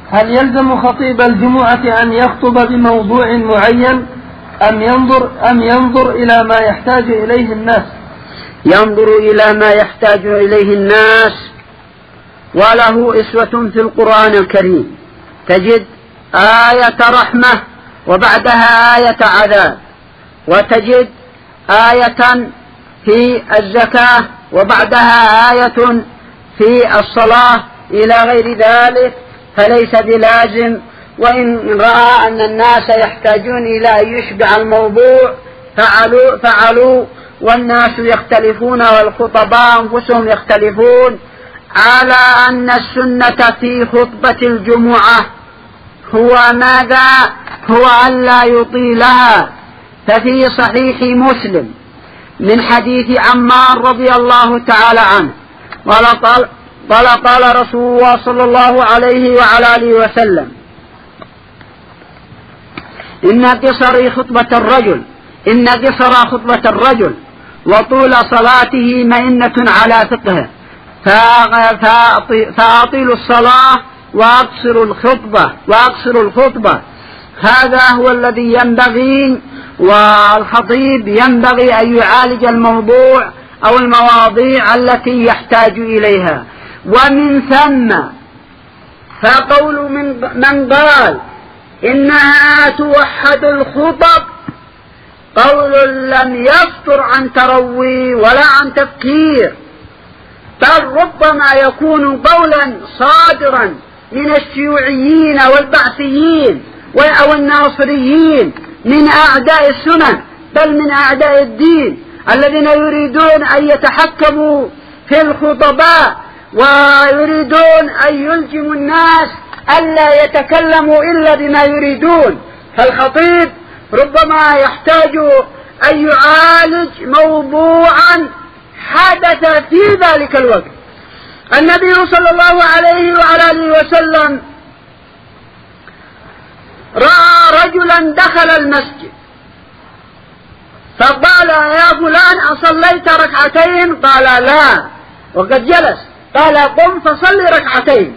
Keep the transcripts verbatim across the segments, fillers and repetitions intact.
هل يلزم خطيب الجمعة أن يخطب بموضوع معين أم ينظر, أم ينظر إلى ما يحتاج إليه الناس؟ ينظر إلى ما يحتاج إليه الناس، وله أسوة في القرآن الكريم، تجد آية رحمة وبعدها آية عذاب، وتجد آية في الزكاة وبعدها آية في الصلاة إلى غير ذلك، فليس بلازم. وإن رأى أن الناس يحتاجون إلى أن يشبع الموضوع فعلوا, فعلوا والناس يختلفون والخطباء أنفسهم يختلفون على أن السنة في خطبة الجمعة هو ماذا؟ هو أن لا يطيلها. ففي صحيح مسلم من حديث عمار رضي الله تعالى عنه قال قال قال رسول الله صلى الله عليه وعلى آله وسلم: إن قصر خطبة الرجل إن قصر خطبة الرجل وطول صلاته مئنة على فقهه، فأطيلوا الصلاة وأقصروا الخطبة وأقصر الخطبة. هذا هو الذي ينبغي، والخطيب ينبغي أن يعالج الموضوع أو المواضيع التي يحتاج إليها. ومن ثم فقول من, من قال إنها توحد الخطب قول لم يصدر عن تروي ولا عن تفكير، بل ربما يكون قولا صادرا من الشيوعيين والبعثيين أو الناصريين من أعداء السنن، بل من أعداء الدين الذين يريدون أن يتحكموا في الخطباء ويريدون أن يلزموا الناس ألا يتكلموا إلا بما يريدون. فالخطيب ربما يحتاج أن يعالج موضوعا حدث في ذلك الوقت. النبي صلى الله عليه وعلى آله وسلم رأى رجلا دخل المسجد فقال: يا فلان أصليت ركعتين؟ قال: لا. وقد جلس. قال: قم فصلي ركعتين.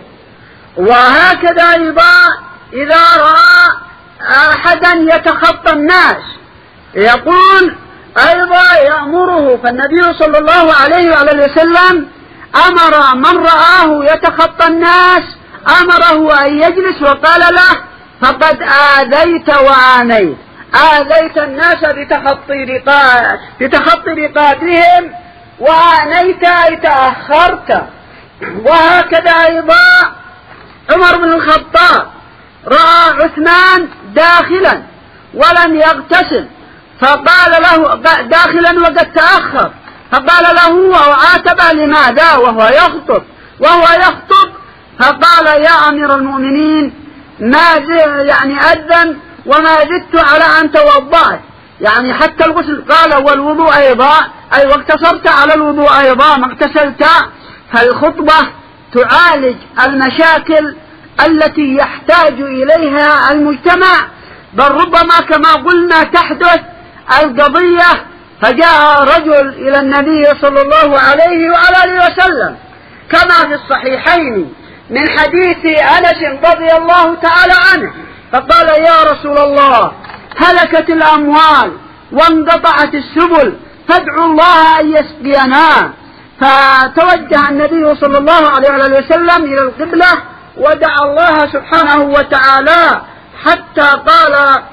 وهكذا أيضا إذا رأى أحدا يتخطى الناس يقول أيضا يأمره. فالنبي صلى الله عليه وعلى وسلم أمر من رآه يتخطى الناس أمره أن يجلس، وقال له: فقد آذيت وآنيت، آذيت الناس بتخطي رقاب بتخطي رقابهم، وآنيت أي تأخرت. وهكذا أيضا عمر بن الخطاب رأى عثمان داخلا ولم يغتسل فقال له داخلا وقد تأخر، فقال له وعاتبه: لماذا وهو يخطب وهو يخطب فقال: يا أمير المؤمنين ما يعني أذن وما زدت على أن توضأت، يعني حتى الغسل. قال: والوضوء أيضا، أي واقتصرت على الوضوء أيضا ما اغتسلت. فالخطبة تعالج المشاكل التي يحتاج إليها المجتمع، بل ربما كما قلنا تحدث القضية. فجاء رجل إلى النبي صلى الله عليه وعلى آله وسلم كما في الصحيحين من حديث أنس رضي الله تعالى عنه، فقال: يا رسول الله هلكت الأموال وانقطعت السبل فادعوا الله أن يسقينا. فتوجه النبي صلى الله عليه وسلم إلى القبلة ودعا الله سبحانه وتعالى حتى قال: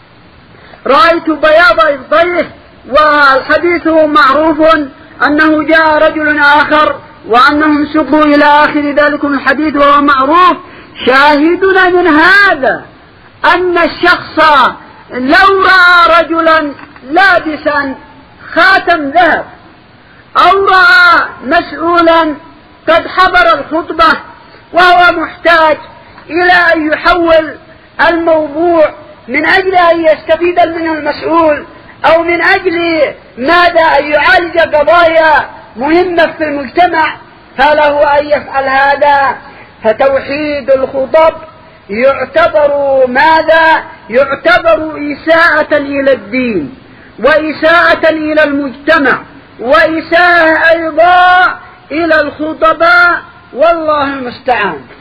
رأيت بياض إبطيه. والحديث معروف أنه جاء رجل آخر وأنهم سقوا إلى آخر ذلك الحديث وهو معروف. شاهدنا من هذا أن الشخص لو رأى رجلا لابسا خاتم ذهب أو رأى مسؤولا قد حضر الخطبة وهو محتاج إلى أن يحول الموضوع من أجل أن يستفيد منه المسؤول أو من أجل ماذا أن يعالج قضايا مهمة في المجتمع، فله أن يفعل هذا. فتوحيد الخطب يعتبر ماذا؟ يعتبر إساءة إلى الدين وإساءة إلى المجتمع وإساءة أيضا إلى الخطباء، والله المستعان.